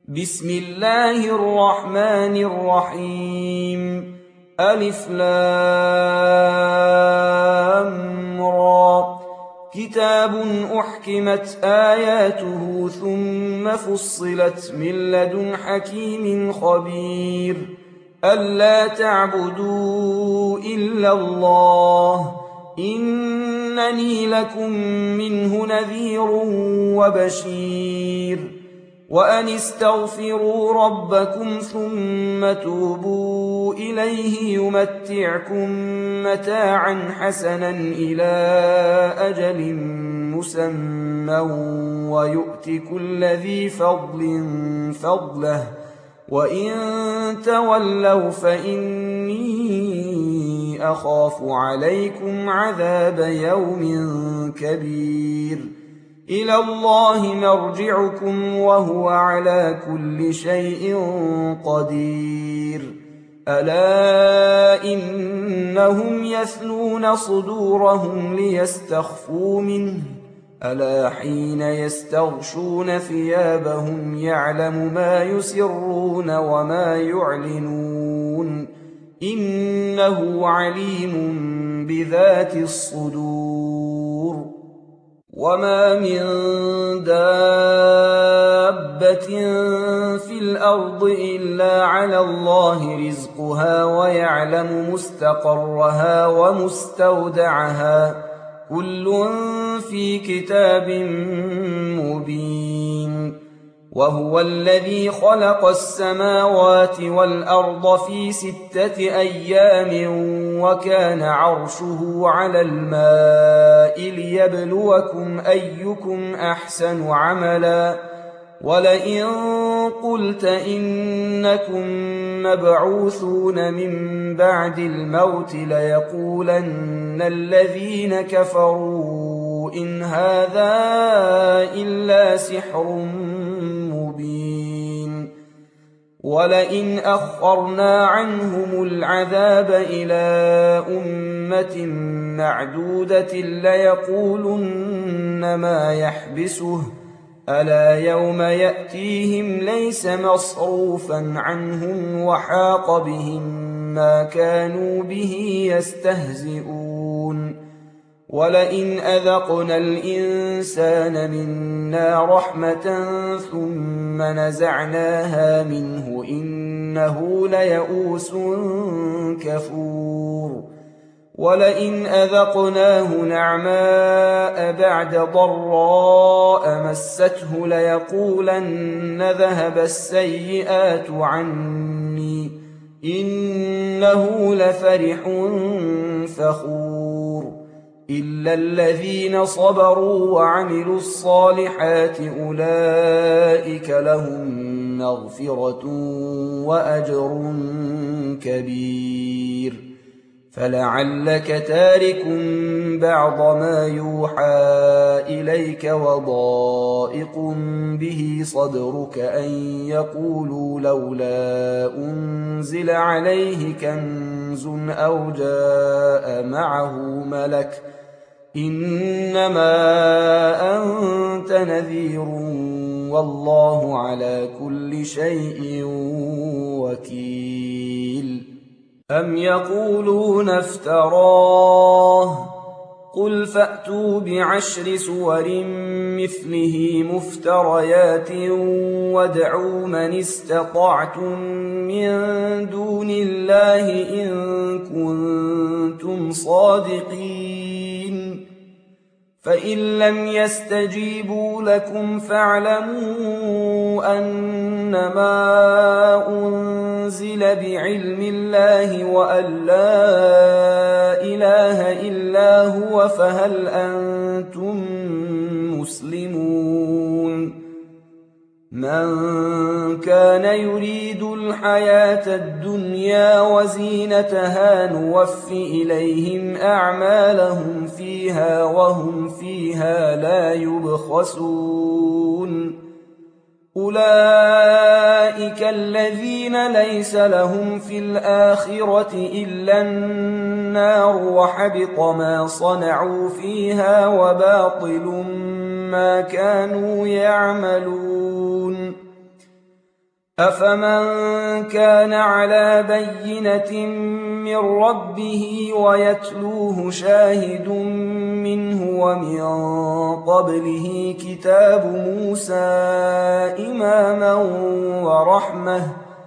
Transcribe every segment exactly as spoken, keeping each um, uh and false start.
بسم الله الرحمن الرحيم. ألف لام را. كتاب أحكمت آياته ثم فصلت من لدن حكيم خبير. ألا تعبدوا إلا الله إنني لكم منه نذير وبشير. وأن استغفروا ربكم ثم توبوا إليه يمتعكم متاعا حسنا إلى أجل مسمى ويؤت كل ذي فضل فضله وإن تولوا فإني أخاف عليكم عذاب يوم كبير. إلى الله مرجعكم وهو على كل شيء قدير. ألا إنهم يثنون صدورهم ليستخفوا منه ألا حين يستغشون ثيابهم يعلم ما يسرون وما يعلنون إنه عليم بذات الصدور. وما من دابة في الأرض إلا على الله رزقها ويعلم مستقرها ومستودعها كل في كتاب مبين. وهو الذي خلق السماوات والأرض في ستة أيام وكان عرشه على الماء ليبلوكم أيكم أحسن عملا. ولئن قلت إنكم مبعوثون من بعد الموت ليقولن الذين كفروا إن هذا إلا سحر مبين. ولئن أخرنا عنهم العذاب إلى أمة معدودة ليقولن ما يحبسه ألا يوم يأتيهم ليس مصروفا عنهم وحاق بهم ما كانوا به يستهزئون. ولئن أذقنا الإنسان منا رحمة ثم نزعناها منه إنه ليئوس كفور. ولئن أذقناه نعماء بعد ضراء مسته ليقولن ذهب السيئات عني إنه لفرح فخور. إلا الذين صبروا وعملوا الصالحات أولئك لهم مغفرة وأجر كبير. فلعلك تارك بعض ما يوحى إليك وضائق به صدرك أن يقولوا لولا أنزل عليه كنز أو جاء معه ملك إنما أنت نذير والله على كل شيء وكيل. أم يقولون افتراه قل فأتوا بعشر سور مثله مفتريات وادعوا من استطعتم من دون الله إن كنتم صادقين. فإن لم يستجيبوا لكم فاعلموا أنما أنزل بعلم الله وأن لا إله إلا هو فهل أنتم مسلمون. من كان يريد الحياة الدنيا وزينتها نوف إليهم أعمالهم فيها وهم فيها لا يبخسون. أولئك الذين ليس لهم في الآخرة إلا النار وحبط ما صنعوا فيها وباطل. وباطل ما كانوا يعملون. أولئك الذين ليس لهم في الآخرة إلا النار وحبط ما صنعوا فيها وباطل ما كانوا يعملون. أولئك الذين ليس لهم في الآخرة إلا النار وحبط ما صنعوا فيها وباطل ما كانوا يعملون. أفمن كان على بينة من ربه ويتلوه شاهد منه ومن قبله كتاب موسى إماما ورحمة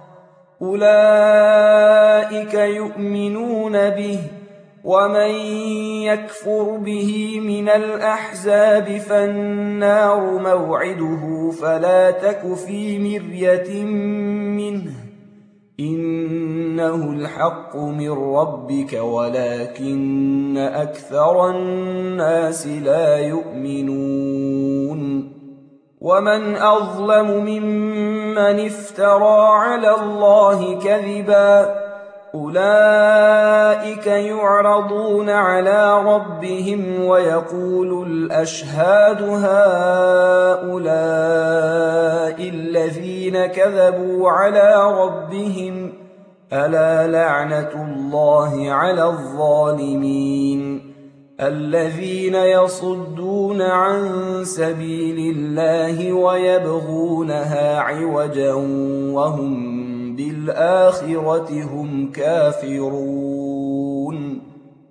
أولئك يؤمنون به ومن يكفر به من الأحزاب فالنار موعده فلا تك في مرية منه إنه الحق من ربك ولكن أكثر الناس لا يؤمنون ومن أظلم ممن افترى على الله كذبا أولئك يعرضون على ربهم ويقول الأشهاد هؤلاء الذين كذبوا على ربهم ألا لعنة الله على الظالمين الذين يصدون عن سبيل الله ويبغونها عوجا وهم بالآخرة هم كافرون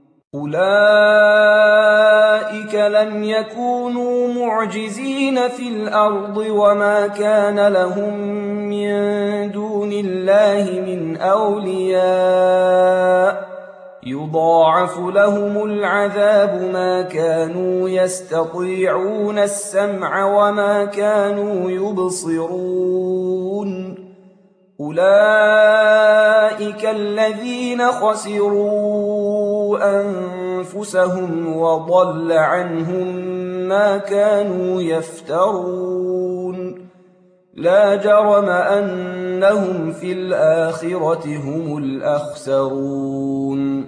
أولئك لم يكونوا معجزين في الأرض وما كان لهم من دون الله من أولياء يضاعف لهم العذاب ما كانوا يستطيعون السمع وما كانوا يبصرون أولئك الذين خسروا أنفسهم وضل عنهم ما كانوا يفترون لا جرم أنهم في الآخرة هم الأخسرون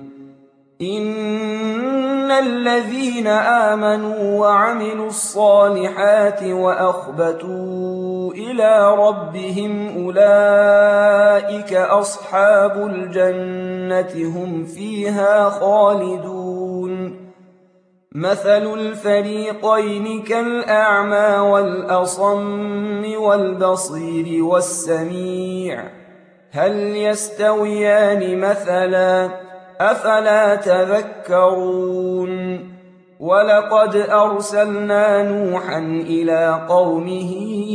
إن الذين آمنوا وعملوا الصالحات وأخبتوا إلى ربهم أولئك أصحاب الجنة هم فيها خالدون مثل الفريقين كالأعمى والأصم والبصير والسميع هل يستويان مثلا أفلا تذكرون ولقد أرسلنا نوحا إلى قومه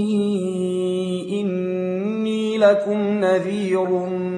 إني لكم نذير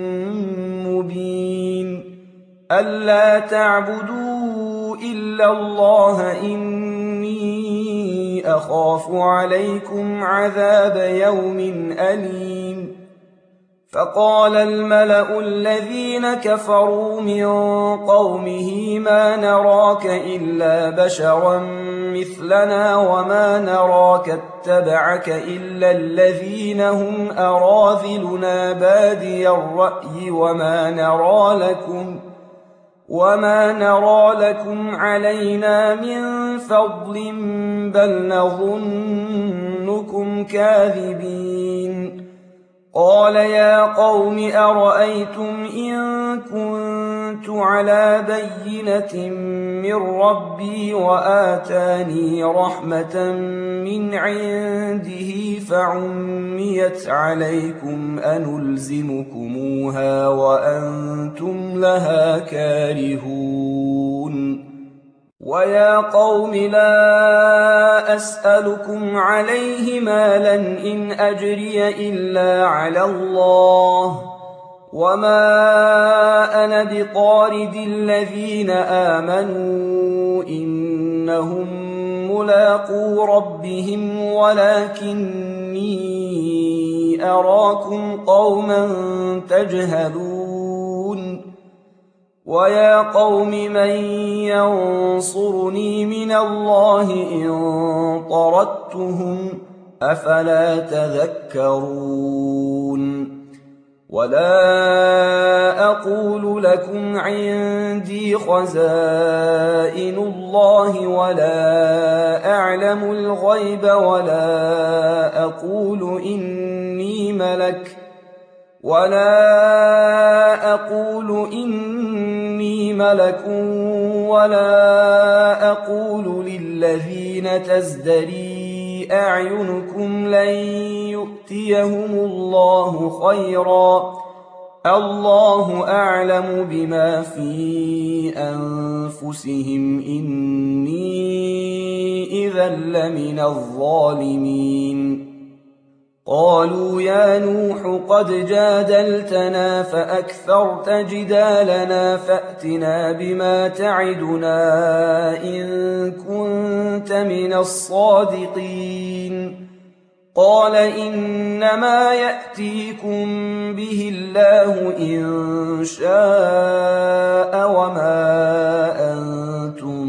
مبين ألا تعبدوا إلا الله إني أخاف عليكم عذاب يوم أليم فقال الملأ الذين كفروا من قومه ما نراك إلا بشرا مثلنا وما نراك اتبعك إلا الذين هم أراذلنا بادي الرأي وما نرى لكم وما نرى لكم علينا من فضل بل نظنكم كاذبين قال يا قوم أرأيتم إن كنت على بينة من ربي وآتاني رحمة من عنده فعميت عليكم أنلزمكموها وأنتم لها كارهون ويا قوم لا أسألكم عليه مالا إن أجري إلا على الله وما أنا بطارد الذين آمنوا إنهم ملاقو ربهم ولكني أراكم قوما تجهلون ويا قوم من ينصرني من الله إن طردتهم أفلا تذكرون ولا أقول لكم عندي خزائن الله ولا أعلم الغيب ولا أقول إني ملك ولا أقول إني ملك ولا أقول للذين تزدري أعينكم لن يؤتيهم الله خيرا الله أعلم بما في أنفسهم إني إذا لمن الظالمين قالوا يا نوح قد جادلتنا فأكثرت جدالنا فأتنا بما تعدنا إن كنت من الصادقين قال إنما يأتيكم به الله إن شاء وما أنتم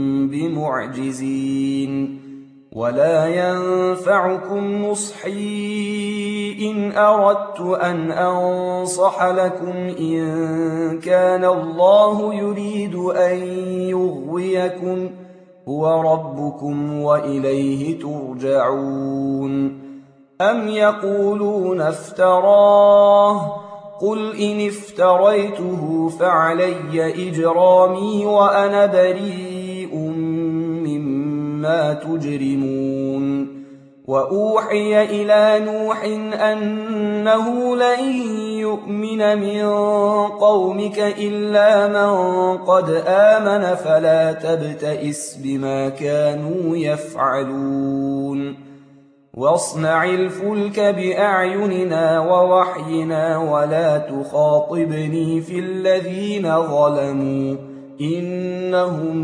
بمعجزين ولا ينفعكم نصحي إن أردت أن أنصح لكم إن كان الله يريد أن يغويكم هو ربكم وإليه ترجعون أم يقولون افتراه قل إن افتريته فعلي إجرامي وأنا بريء مما تجرمون وأوحي إلى نوح أنه لن يؤمن من قومك إلا من قد آمن فلا تبتئس بما كانوا يفعلون واصنع الفلك بأعيننا ووحينا ولا تخاطبني في الذين ظلموا إنهم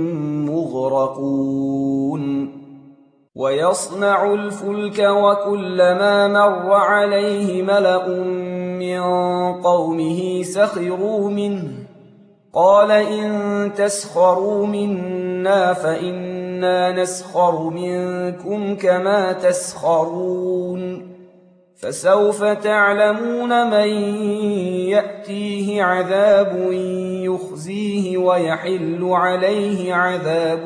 مغرقون ويصنع الفلك وكلما مر عليه ملأ من قومه سخروا منه قال إن تسخروا منا فإنا نسخر منكم كما تسخرون فسوف تعلمون من يأتيه عذاب يخزيه ويحل عليه عذاب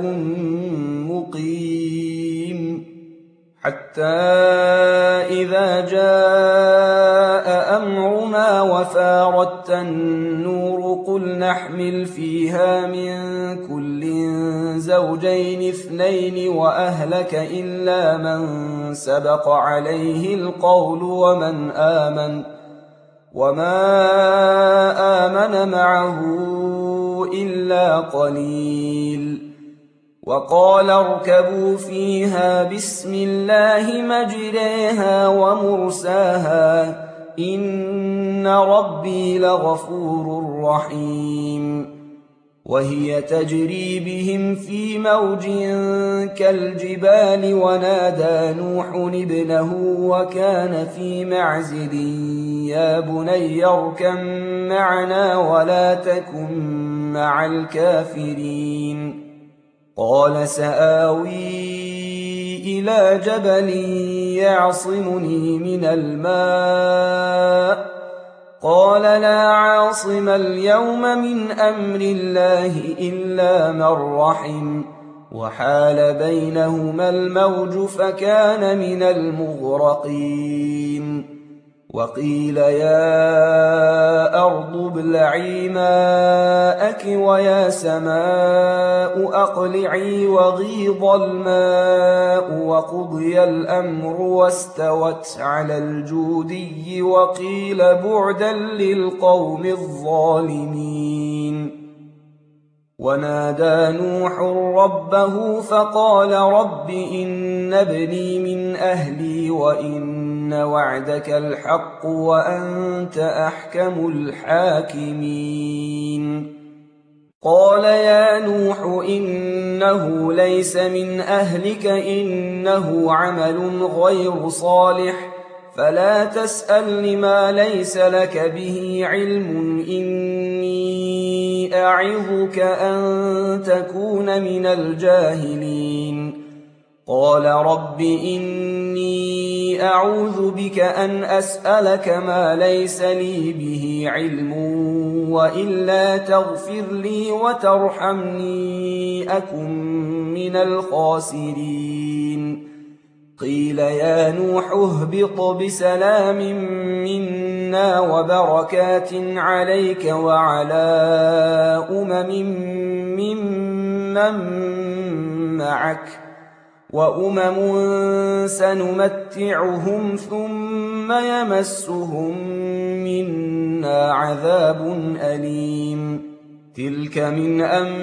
مقيم حتى إذا جاء أمرنا وفارت النور قل نحمل فيها من كل زوجين اثنين وأهلك إلا من سبق عليه القول ومن آمن وما آمن معه إلا قليل وقال اركبوا فيها بسم الله مجريها ومرساها إن ربي لغفور رحيم وهي تجري بهم في موج كالجبال ونادى نوح ابنه وكان في معزل يا بني اركب معنا ولا تكن مع الكافرين قال سآوي إلى جبل يعصمني من الماء قال لا عاصم اليوم من أمر الله إلا من رحم وحال بينهما الموج فكان من المغرقين وقيل يا أرض ابلعي ماءك ويا سماء أقلعي وغيض الماء وقضي الأمر واستوت على الجودي وقيل بعدا للقوم الظالمين ونادى نوح ربه فقال رب إن ابني من أهلي وإن وعدك الحق وأنت أحكم الحاكمين قال يا نوح إنه ليس من أهلك إنه عمل غير صالح فلا تسأل ما ليس لك به علم إني أعظك أن تكون من الجاهلين قال رب إني أعوذ بك أن أسألك ما ليس لي به علم وإلا تغفر لي وترحمني أكن من الخاسرين قيل يا نوح اهبط بسلام منا وبركات عليك وعلى أمم ممن معك وأمم سنمتعهم ثم يمسهم منا عذاب أليم تلك من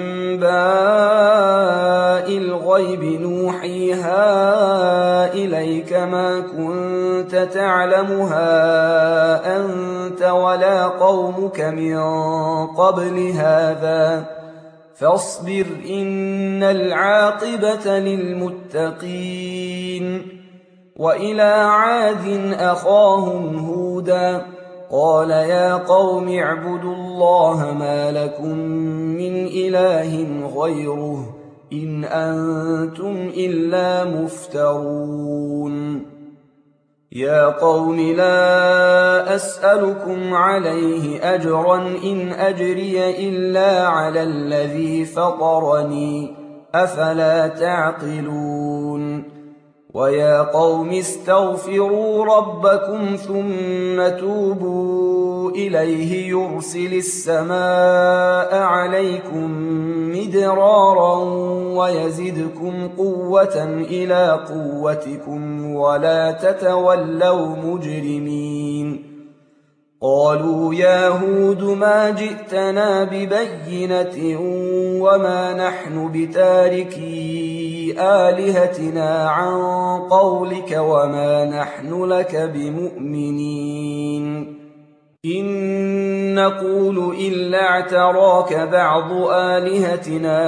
أنباء الغيب نوحيها إليك ما كنت تعلمها أنت ولا قومك من قبل هذا فاصبر إن العاقبة للمتقين وإلى عاد أخاهم هودا قال يا قوم اعبدوا الله ما لكم من إله غيره إن أنتم إلا مفترون يا قوم لا أسألكم عليه أجرا إن أجري إلا على الذي فطرني أفلا تعقلون ويا قوم استغفروا ربكم ثم توبوا إليه يرسل السماء عليكم مدرارا ويزدكم قوة إلى قوتكم ولا تتولوا مجرمين قالوا يا هود ما جئتنا ببينة وما نحن بتاركي آلهتنا عن قولك وما نحن لك بمؤمنين إن نقول إلا اعتراك بعض آلهتنا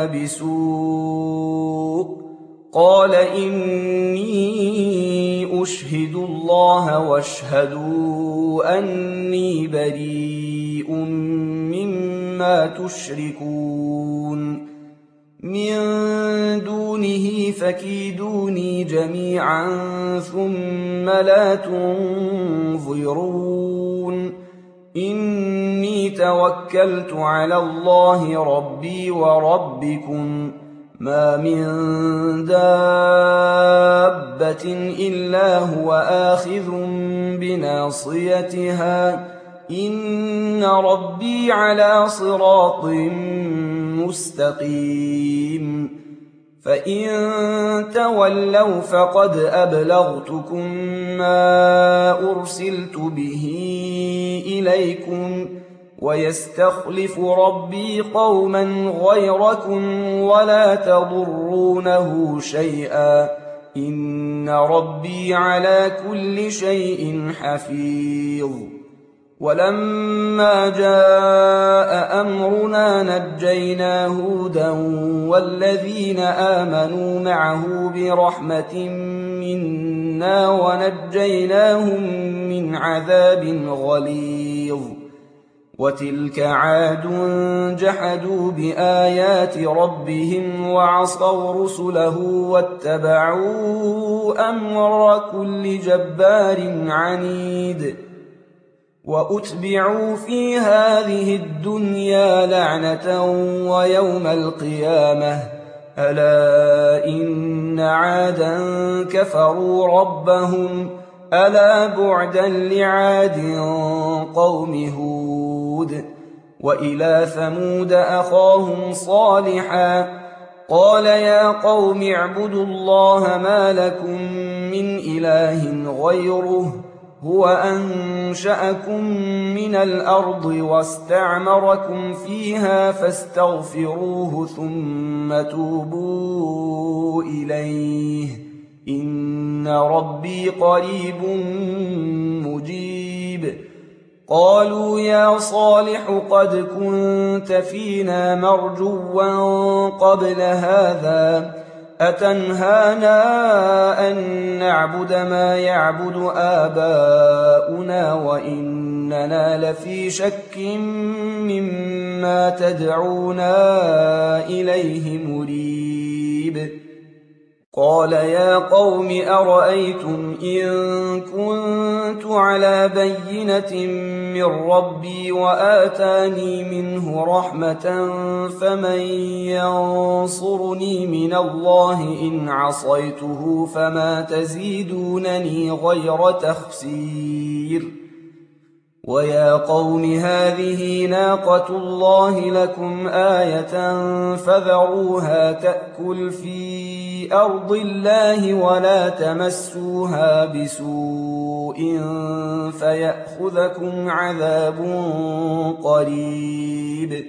بسوء قال إني أشهد الله واشهدوا أني بريء مما تشركون من دونه فكيدوني جميعا ثم لا تنظرون إني توكلت على الله ربي وربكم ما من دابة إلا هو آخذ بناصيتها إن ربي على صراط مستقيم فإن تولوا فقد أبلغتكم ما أرسلت به إليكم ويستخلف ربي قوما غيركم ولا تضرونه شيئا إن ربي على كل شيء حفيظ ولما جاء أمرنا نجينا هودا والذين آمنوا معه برحمة منا ونجيناهم من عذاب غليظ وتلك عاد جحدوا بآيات ربهم وعصوا رسله واتبعوا أمر كل جبار عنيد وأتبعوا في هذه الدنيا لعنة ويوم القيامة ألا إن عادا كفروا ربهم ألا بعدا لعاد قوم هود وإلى ثمود أخاهم صالحا قال يا قوم اعبدوا الله ما لكم من إله غيره هو أنشأكم من الأرض واستعمركم فيها فاستغفروه ثم توبوا إليه إن ربي قريب مجيب قالوا يا صالح قد كنت فينا مرجوا قبل هذا أتنهانا أن نعبد ما يعبد آباؤنا وإننا لفي شك مما تدعونا إليه مريب قال يا قوم أرأيتم إن كنت على بينة من ربي وآتاني منه رحمة فمن ينصرني من الله إن عصيته فما تزيدونني غير تخسير ويا قوم هذه ناقة الله لكم آية فذروها تأكل في أرض الله ولا تمسوها بسوء فيأخذكم عذاب قريب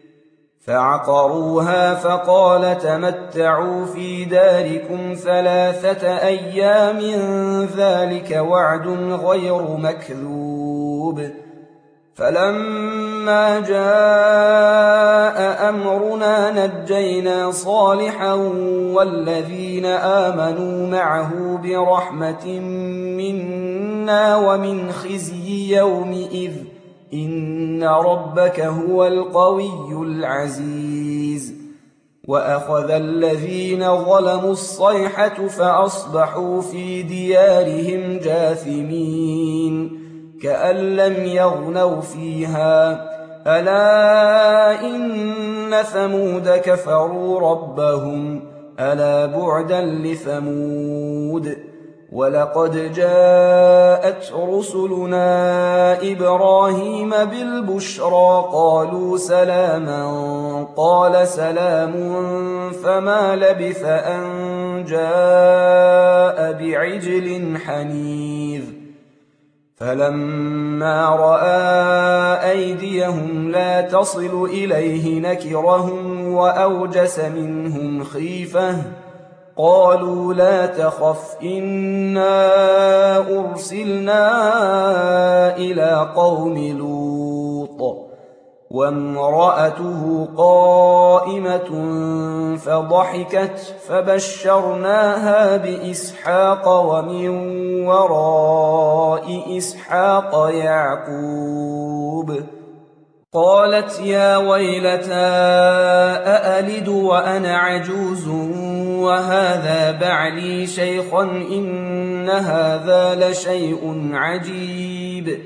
فعقروها فقال تمتعوا في داركم ثلاثة أيام ذلك وعد غير مكذوب فلما جاء أمرنا نجينا صالحا والذين آمنوا معه برحمة منا ومن خزي يومئذ إن ربك هو القوي العزيز وأخذ الذين ظلموا الصيحة فأصبحوا في ديارهم جاثمين كأن لم يغنوا فيها ألا إن ثمود كفروا ربهم ألا بعدا لثمود ولقد جاءت رسلنا إبراهيم بالبشرى قالوا سلاما قال سلام فما لبث أن جاء بعجل حنيذ فلما رأى أيديهم لا تصل إليه نكرهم وأوجس منهم خيفة قالوا لا تخف إنا أرسلنا إلى قوم لوط وامرأته قائمة فضحكت فبشرناها بإسحاق ومن وراء إسحاق يعقوب قالت يا ويلتى أألد وأنا عجوز وهذا بعلي شيخا إن هذا لشيء عجيب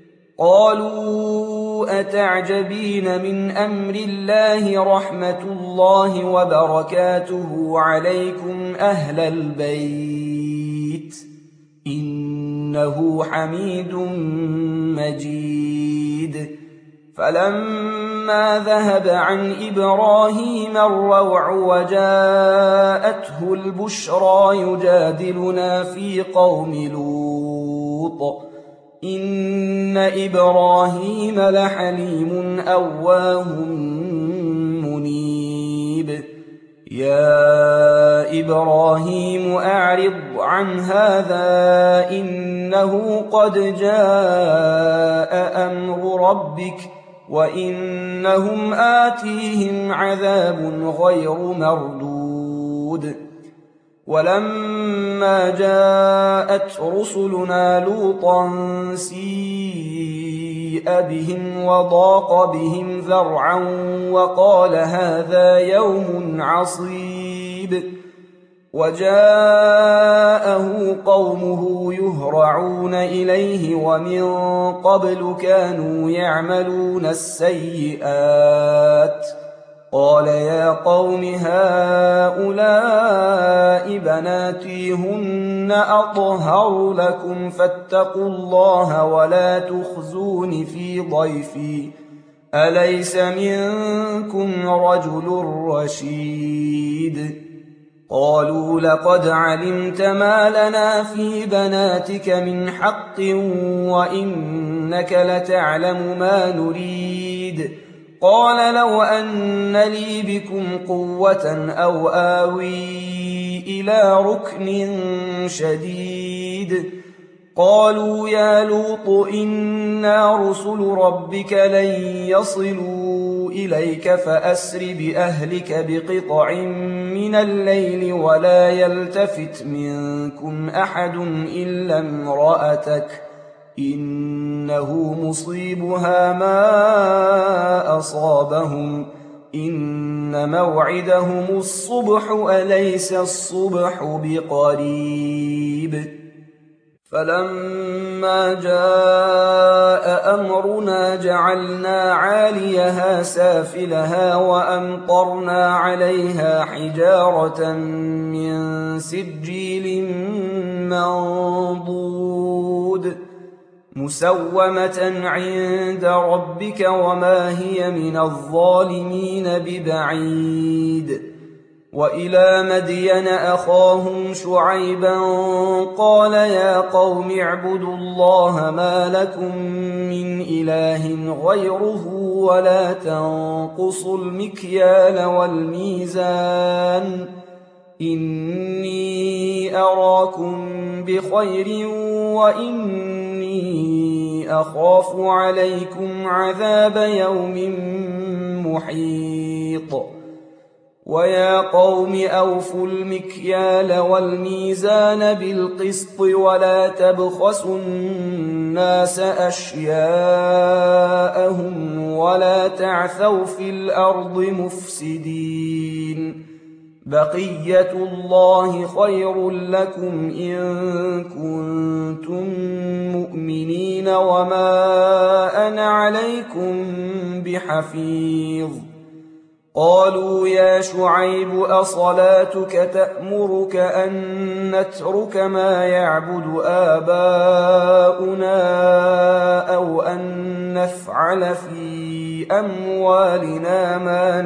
قالوا أتعجبين من أمر الله رحمة الله وبركاته عليكم أهل البيت إنه حميد مجيد فلما ذهب عن إبراهيم الروع وجاءته البشرى يجادلنا في قوم لوط إن إبراهيم لحليم أواه منيب يا إبراهيم أعرض عن هذا إنه قد جاء أمر ربك وإنهم آتيهم عذاب غير مردود ولما جاءت رسلنا لوطا سيء بهم وضاق بهم ذرعا وقال هذا يوم عصيب وجاءه قومه يهرعون إليه ومن قبل كانوا يعملون السيئات قال يا قوم هؤلاء بناتي هن أطهر لكم فاتقوا الله ولا تخزون في ضيفي أليس منكم رجل رشيد قالوا لقد علمت ما لنا في بناتك من حق وإنك لتعلم ما نريد قال لو أن لي بكم قوة أو آوي إلى ركن شديد قالوا يا لوط إنا رسل ربك لن يصلوا إليك فأسر بأهلك بقطع من الليل ولا يلتفت منكم أحد إلا امرأتك إنه مصيبها ما أصابهم إن موعدهم الصبح أليس الصبح بقريب فلما جاء أمرنا جعلنا عاليها سافلها وأمطرنا عليها حجارة من سجيل منضود مسومة عند ربك وما هي من الظالمين ببعيد. وإلى مدين أخاهم شعيبا قال يا قوم اعبدوا الله ما لكم من إله غيره ولا تنقصوا المكيال والميزان إني أراكم بخير وإني أخاف عليكم عذاب يوم محيط. ويا قوم أوفوا المكيال والميزان بالقسط ولا تبخسوا الناس أشياءهم ولا تعثوا في الأرض مفسدين. بقية الله خير لكم إن كنتم مؤمنين وما أنا عليكم بحفيظ. قالوا يا شعيب أصلاتك تأمرك أن نترك ما يعبد آباؤنا أو أن نفعل في أموالنا ما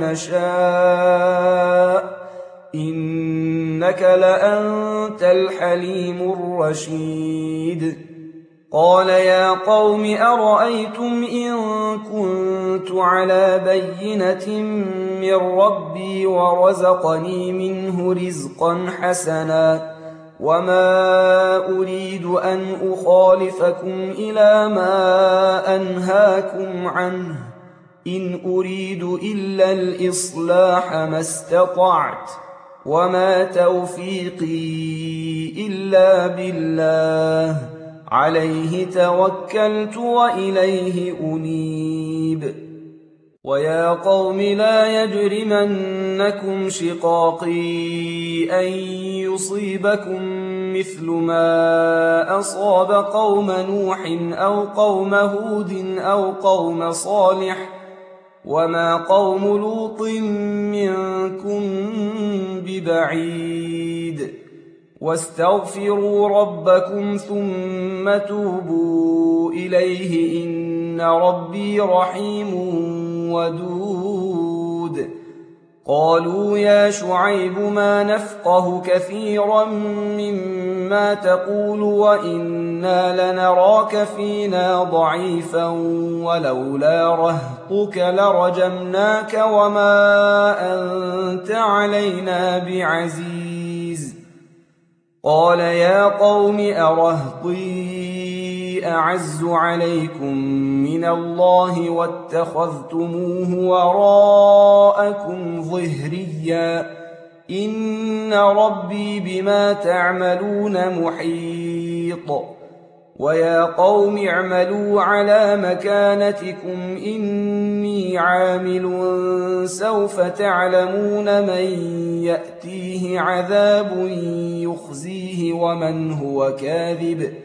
نشاء إنك لأنت الحليم الرشيد. قال يا قوم أرأيتم إن كنت على بينة من ربي ورزقني منه رزقا حسنا وما أريد أن أخالفكم إلى ما أنهاكم عنه إن أريد إلا الإصلاح ما استطعت وما توفيقي إلا بالله عليه توكلت وإليه أنيب. ويا قوم لا يجرمنكم شقاقي أن يصيبكم مثل ما أصاب قوم نوح أو قوم هود أو قوم صالح وما قوم لوط منكم ببعيد. واستغفروا ربكم ثم توبوا إليه إن ربي رحيم ودود. قالوا يا شعيب ما نفقه كثيرا مما تقول وإنا لنراك فينا ضعيفا ولولا رهطك لرجمناك وما أنت علينا بعزيز. قال يا قوم أرهطي أعز عليكم من الله واتخذتموه وراءكم ظهريا إن ربي بما تعملون محيط. ويا قوم اعملوا على مكانتكم إني عامل سوف تعلمون من يأتيه عذاب يخزيه ومن هو كاذب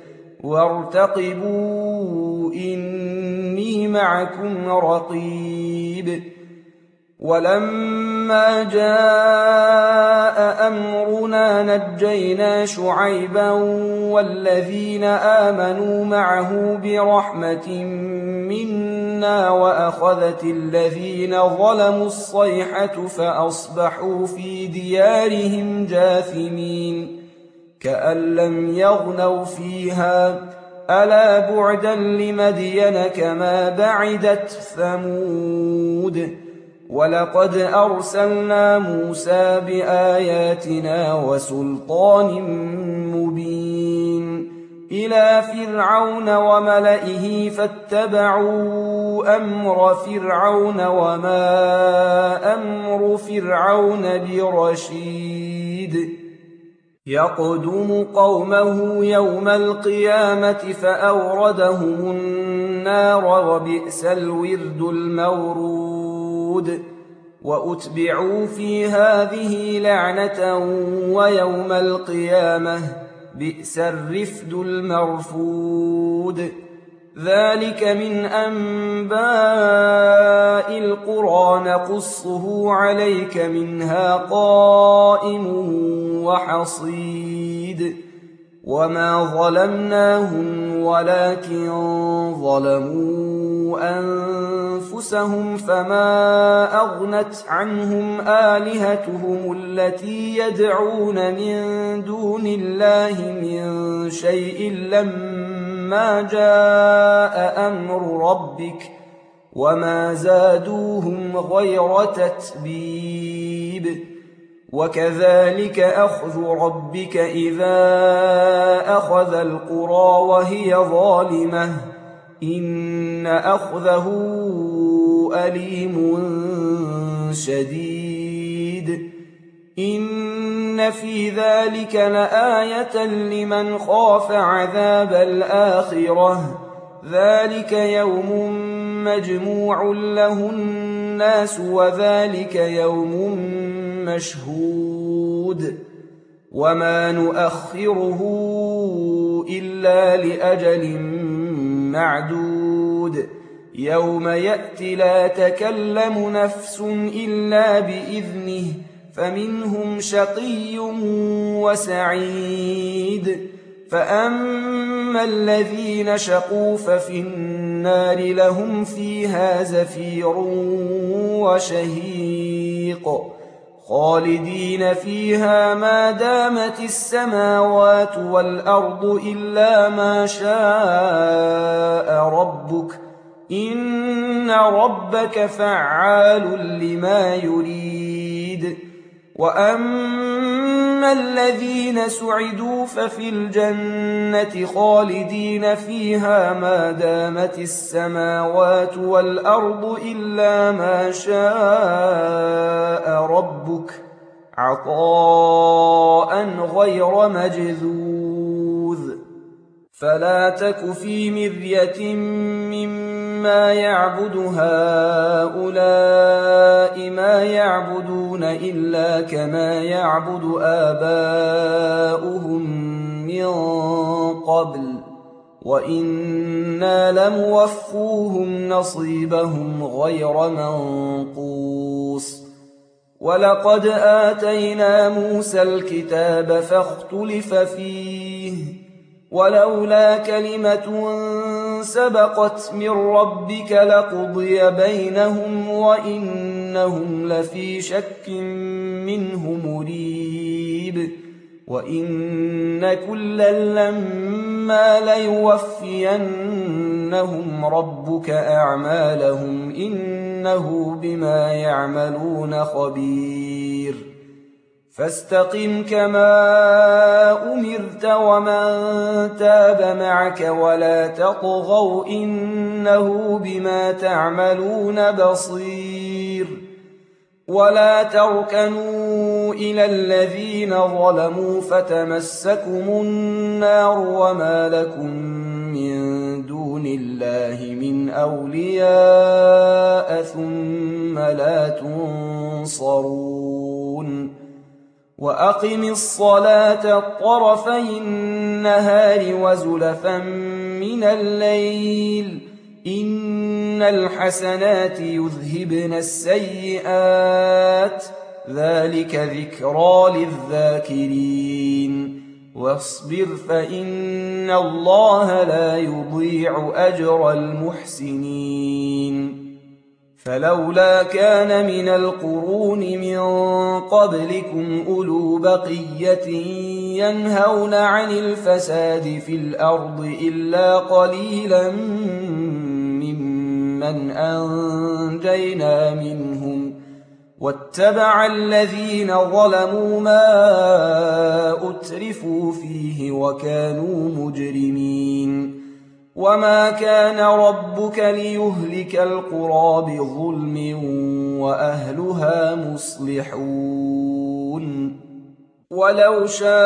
وارتقبوا إني معكم رقيب. ولما جاء أمرنا نجينا شعيبا والذين آمنوا معه برحمة منا وأخذت الذين ظلموا الصيحة فأصبحوا في ديارهم جاثمين كأن لم يغنوا فيها ألا بعدا لمدين كما بعدت ثمود. ولقد أرسلنا موسى بآياتنا وسلطان مبين إلى فرعون وملئه فاتبعوا أمر فرعون وما أمر فرعون برشيد. يقدم قومه يوم القيامة فأوردهم النار وبئس الورد المورود. وأتبعوا في هذه لعنة ويوم القيامة بئس الرفد المرفود. ذلك من أنباء القرى نقصه عليك منها قائم وحصيد. وما ظلمناهم ولكن ظلموا أنفسهم فما أغنت عنهم آلهتهم التي يدعون من دون الله من شيء لما جاء أمر ربك وما زادوهم غير تتبيب وكذلك أخذ ربك إذا أخذ القرى وهي ظالمة إن أخذه أليم شديد إن في ذلك لآية لمن خاف عذاب الآخرة ذلك يوم مجموع له الناس وذلك يوم مشهود وما نؤخره إلا لأجل معدود يوم يأتي لا تكلم نفس إلا بإذنه فمنهم شقي وسعيد فأما الذين شقوا ففي النار لهم فيها زفير وشهيق خالدين فيها ما دامت السماوات والأرض إلا ما شاء ربك إن ربك فعال لما يريد وأما الذين سعدوا ففي الجنة خالدين فيها ما دامت السماوات والأرض إلا ما شاء ربك عطاء غير مجذوذ فلا تك في مرية مما يعبد هؤلاء ما يعبدون إلا كما يعبد آباؤهم من قبل وإنا لموفوهم نصيبهم غير منقوص ولقد آتينا موسى الكتاب فاختلف فيه ولولا كلمة سبقت من ربك لقضي بينهم وإنهم لفي شك منه مريب وإن كلا لما ليوفينهم ربك أعمالهم إنه بما يعملون خبير فاستقم كما أمرت ومن تاب معك ولا تطغوا إنه بما تعملون بصير ولا تركنوا إلى الذين ظلموا فتمسكم النار وما لكم من دون الله من أولياء ثم لا تنصرون وأقم الصلاة طرفي النهار وزلفا من الليل إن الحسنات يذهبن السيئات ذلك ذكرى للذاكرين واصبر فإن الله لا يضيع أجر المحسنين فلولا كان من القرون من قبلكم أولو بقية ينهون عن الفساد في الأرض إلا قليلا ممن أنجينا منهم واتبع الذين ظلموا ما أترفوا فيه وكانوا مجرمين وما كان ربك ليهلك القرى بظلم وأهلها مصلحون ولو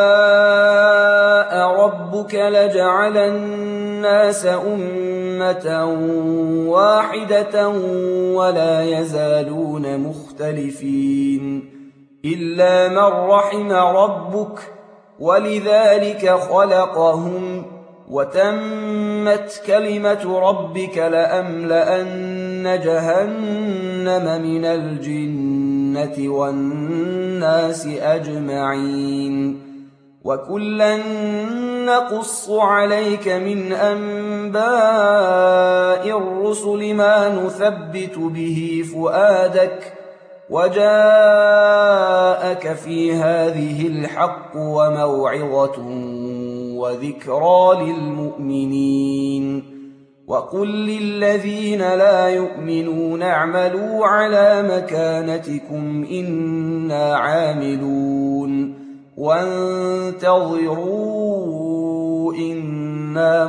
شاء ربك لجعل الناس أمة واحدة ولا يزالون مختلفين إلا من رحم ربك ولذلك خلقهم وتمت كلمة ربك لأملأن جهنم من الجنة والناس أجمعين وكلا نقص عليك من أنباء الرسل ما نثبت به فؤادك وجاءك في هذه الحق وموعظة وذكرى للمؤمنين وقل للذين لا يؤمنون اعملوا على مكانتكم إنا عاملون وانتظروا إنا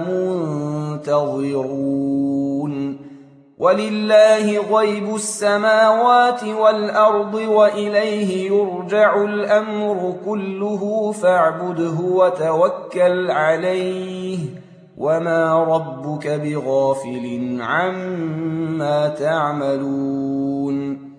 منتظرون ولله غيب السماوات والأرض وإليه يرجع الأمر كله فاعبده وتوكل عليه وما ربك بغافل عما تعملون